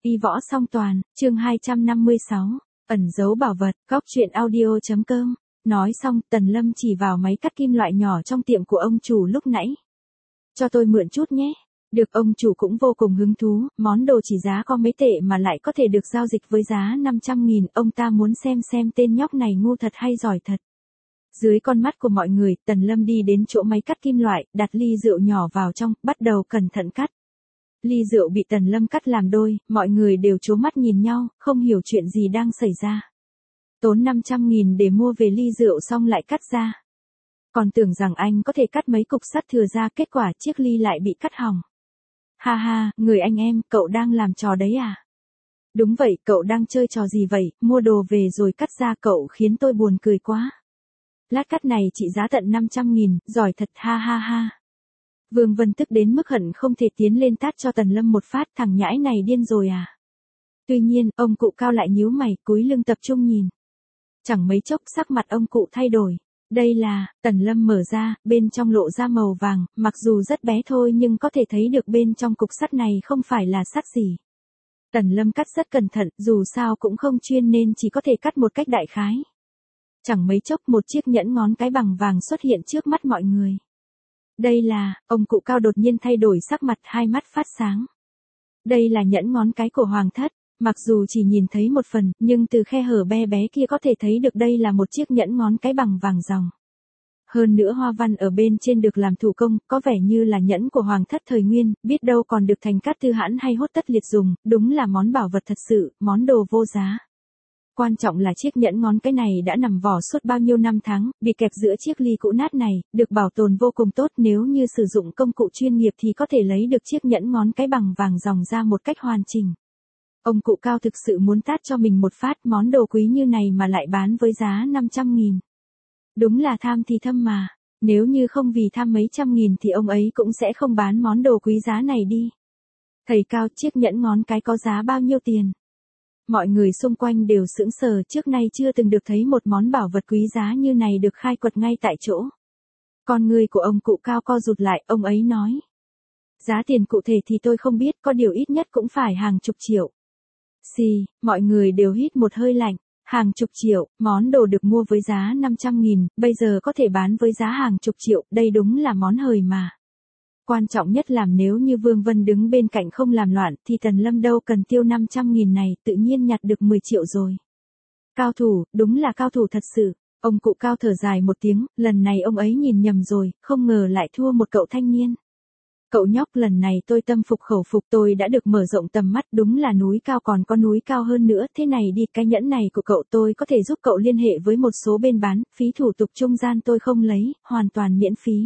Y võ song toàn, chương 256, ẩn giấu bảo vật, góc truyện audio.com. Nói xong, Tần Lâm chỉ vào máy cắt kim loại nhỏ trong tiệm của ông chủ lúc nãy. Cho tôi mượn chút nhé. Được, ông chủ cũng vô cùng hứng thú, món đồ chỉ giá có mấy tệ mà lại có thể được giao dịch với giá 500.000, ông ta muốn xem tên nhóc này ngu thật hay giỏi thật. Dưới con mắt của mọi người, Tần Lâm đi đến chỗ máy cắt kim loại, đặt ly rượu nhỏ vào trong, bắt đầu cẩn thận cắt. Ly rượu bị Tần Lâm cắt làm đôi, mọi người đều trố mắt nhìn nhau, không hiểu chuyện gì đang xảy ra. Tốn 500.000 để mua về ly rượu xong lại cắt ra. Còn tưởng rằng anh có thể cắt mấy cục sắt thừa ra, kết quả chiếc ly lại bị cắt hỏng. Ha ha, người anh em, cậu đang làm trò đấy à? Đúng vậy, cậu đang chơi trò gì vậy, mua đồ về rồi cắt ra, cậu khiến tôi buồn cười quá. Lát cắt này trị giá tận 500.000, giỏi thật, ha ha ha. Vương Vân tức đến mức hận không thể tiến lên tát cho Tần Lâm một phát, thằng nhãi này điên rồi à? Tuy nhiên, ông cụ cao lại nhíu mày, cúi lưng tập trung nhìn. Chẳng mấy chốc sắc mặt ông cụ thay đổi. Đây là, Tần Lâm mở ra, bên trong lộ ra màu vàng, mặc dù rất bé thôi nhưng có thể thấy được bên trong cục sắt này không phải là sắt gì. Tần Lâm cắt rất cẩn thận, dù sao cũng không chuyên nên chỉ có thể cắt một cách đại khái. Chẳng mấy chốc một chiếc nhẫn ngón cái bằng vàng xuất hiện trước mắt mọi người. Đây là, ông cụ cao đột nhiên thay đổi sắc mặt, hai mắt phát sáng. Đây là nhẫn ngón cái của Hoàng thất, mặc dù chỉ nhìn thấy một phần, nhưng từ khe hở bé bé kia có thể thấy được đây là một chiếc nhẫn ngón cái bằng vàng ròng. Hơn nữa hoa văn ở bên trên được làm thủ công, có vẻ như là nhẫn của Hoàng thất thời Nguyên, biết đâu còn được Thành Cát Tư Hãn hay Hốt Tất Liệt dùng, đúng là món bảo vật thật sự, món đồ vô giá. Quan trọng là chiếc nhẫn ngón cái này đã nằm vỏ suốt bao nhiêu năm tháng, bị kẹp giữa chiếc ly cũ nát này, được bảo tồn vô cùng tốt, nếu như sử dụng công cụ chuyên nghiệp thì có thể lấy được chiếc nhẫn ngón cái bằng vàng ròng ra một cách hoàn chỉnh. Ông cụ cao thực sự muốn tát cho mình một phát, món đồ quý như này mà lại bán với giá 500.000. Đúng là tham thì thâm mà, nếu như không vì tham mấy trăm nghìn thì ông ấy cũng sẽ không bán món đồ quý giá này đi. Thầy Cao, chiếc nhẫn ngón cái có giá bao nhiêu tiền? Mọi người xung quanh đều sững sờ, trước nay chưa từng được thấy một món bảo vật quý giá như này được khai quật ngay tại chỗ. Con người của ông cụ cao co rụt lại, ông ấy nói. Giá tiền cụ thể thì tôi không biết, có điều ít nhất cũng phải hàng chục triệu. Xì, mọi người đều hít một hơi lạnh. Hàng chục triệu, món đồ được mua với giá 500.000, bây giờ có thể bán với giá hàng chục triệu, đây đúng là món hời mà. Quan trọng nhất là nếu như Vương Vân đứng bên cạnh không làm loạn thì Tần Lâm đâu cần tiêu 500.000 này, tự nhiên nhặt được 10 triệu rồi. Cao thủ, đúng là cao thủ thật sự. Ông cụ cao thở dài một tiếng, lần này ông ấy nhìn nhầm rồi, không ngờ lại thua một cậu thanh niên. Cậu nhóc, lần này tôi tâm phục khẩu phục, tôi đã được mở rộng tầm mắt, đúng là núi cao còn có núi cao hơn nữa, thế này đi, cái nhẫn này của cậu tôi có thể giúp cậu liên hệ với một số bên bán, phí thủ tục trung gian tôi không lấy, hoàn toàn miễn phí.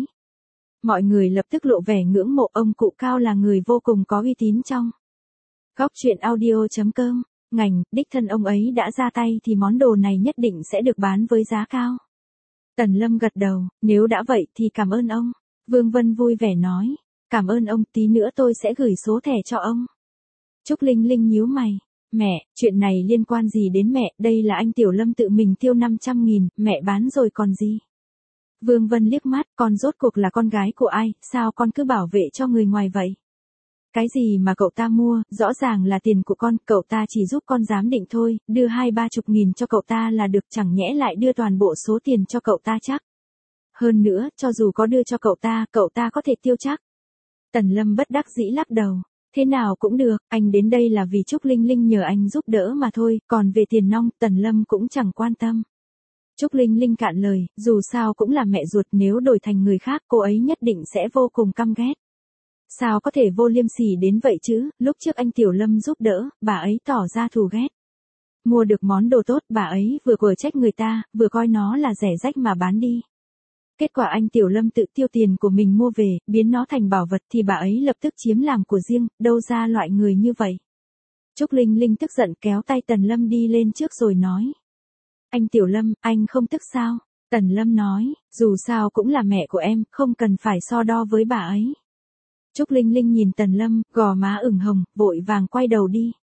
Mọi người lập tức lộ vẻ ngưỡng mộ, ông cụ cao là người vô cùng có uy tín trong góc truyện audio.com. Ngành, đích thân ông ấy đã ra tay thì món đồ này nhất định sẽ được bán với giá cao. Tần Lâm gật đầu, nếu đã vậy thì cảm ơn ông. Vương Vân vui vẻ nói. Cảm ơn ông, tí nữa tôi sẽ gửi số thẻ cho ông. Trúc Linh Linh nhíu mày. Mẹ, chuyện này liên quan gì đến mẹ, đây là anh Tiểu Lâm tự mình tiêu 500.000, mẹ bán rồi còn gì. Vương Vân liếc mắt, con rốt cuộc là con gái của ai, sao con cứ bảo vệ cho người ngoài vậy? Cái gì mà cậu ta mua, rõ ràng là tiền của con, cậu ta chỉ giúp con giám định thôi, đưa 20-30 cho cậu ta là được, chẳng nhẽ lại đưa toàn bộ số tiền cho cậu ta chắc. Hơn nữa, cho dù có đưa cho cậu ta có thể tiêu chắc. Tần Lâm bất đắc dĩ lắc đầu. Thế nào cũng được, anh đến đây là vì Trúc Linh Linh nhờ anh giúp đỡ mà thôi, còn về tiền nong, Tần Lâm cũng chẳng quan tâm. Trúc Linh Linh cạn lời, dù sao cũng là mẹ ruột, nếu đổi thành người khác cô ấy nhất định sẽ vô cùng căm ghét. Sao có thể vô liêm sỉ đến vậy chứ, lúc trước anh Tiểu Lâm giúp đỡ, bà ấy tỏ ra thù ghét. Mua được món đồ tốt, bà ấy vừa quở trách người ta, vừa coi nó là rẻ rách mà bán đi. Kết quả anh Tiểu Lâm tự tiêu tiền của mình mua về, biến nó thành bảo vật thì bà ấy lập tức chiếm làm của riêng, đâu ra loại người như vậy. Trúc Linh Linh tức giận kéo tay Tần Lâm đi lên trước rồi nói. Anh Tiểu Lâm, anh không tức sao? Tần Lâm nói, dù sao cũng là mẹ của em, không cần phải so đo với bà ấy. Trúc Linh Linh nhìn Tần Lâm, gò má ửng hồng, vội vàng quay đầu đi.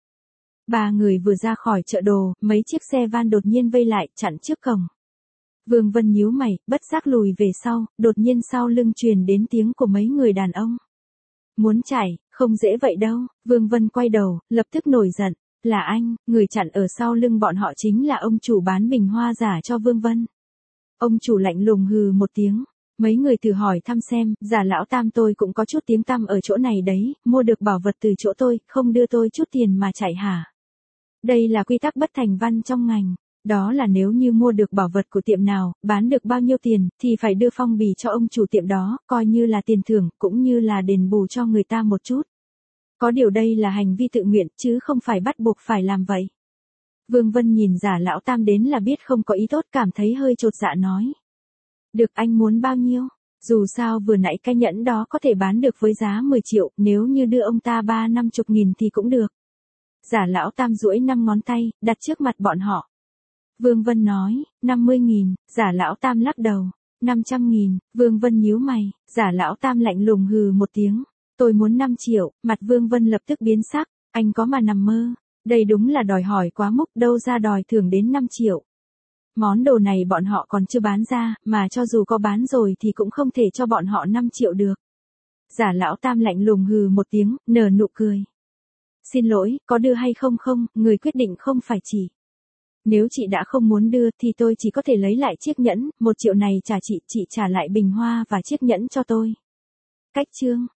Ba người vừa ra khỏi chợ đồ, mấy chiếc xe van đột nhiên vây lại, chặn trước cổng. Vương Vân nhíu mày, bất giác lùi về sau, đột nhiên sau lưng truyền đến tiếng của mấy người đàn ông. Muốn chạy, không dễ vậy đâu. Vương Vân quay đầu, lập tức nổi giận. Là anh, người chặn ở sau lưng bọn họ chính là ông chủ bán bình hoa giả cho Vương Vân. Ông chủ lạnh lùng hừ một tiếng. Mấy người thử hỏi thăm xem, giả lão tam tôi cũng có chút tiếng tăm ở chỗ này đấy, mua được bảo vật từ chỗ tôi, không đưa tôi chút tiền mà chạy hả? Đây là quy tắc bất thành văn trong ngành. Đó là nếu như mua được bảo vật của tiệm nào, bán được bao nhiêu tiền, thì phải đưa phong bì cho ông chủ tiệm đó, coi như là tiền thưởng, cũng như là đền bù cho người ta một chút. Có điều đây là hành vi tự nguyện, chứ không phải bắt buộc phải làm vậy. Vương Vân nhìn giả lão tam đến là biết không có ý tốt, cảm thấy hơi chột dạ nói. Được, anh muốn bao nhiêu? Dù sao vừa nãy cái nhẫn đó có thể bán được với giá 10 triệu, nếu như đưa ông ta 30-50 nghìn thì cũng được. Giả lão tam duỗi 5 ngón tay, đặt trước mặt bọn họ. Vương Vân nói, 50.000, giả lão tam lắc đầu. 500.000, Vương Vân nhíu mày, giả lão tam lạnh lùng hừ một tiếng. Tôi muốn 5 triệu, mặt Vương Vân lập tức biến sắc, anh có mà nằm mơ. Đây đúng là đòi hỏi quá mức, đâu ra đòi thưởng đến 5 triệu. Món đồ này bọn họ còn chưa bán ra, mà cho dù có bán rồi thì cũng không thể cho bọn họ 5 triệu được. Giả lão tam lạnh lùng hừ một tiếng, nở nụ cười. Xin lỗi, có đưa hay không không, người quyết định không phải chị. Nếu chị đã không muốn đưa thì tôi chỉ có thể lấy lại chiếc nhẫn, 1 triệu này trả chị trả lại bình hoa và chiếc nhẫn cho tôi. Cách chương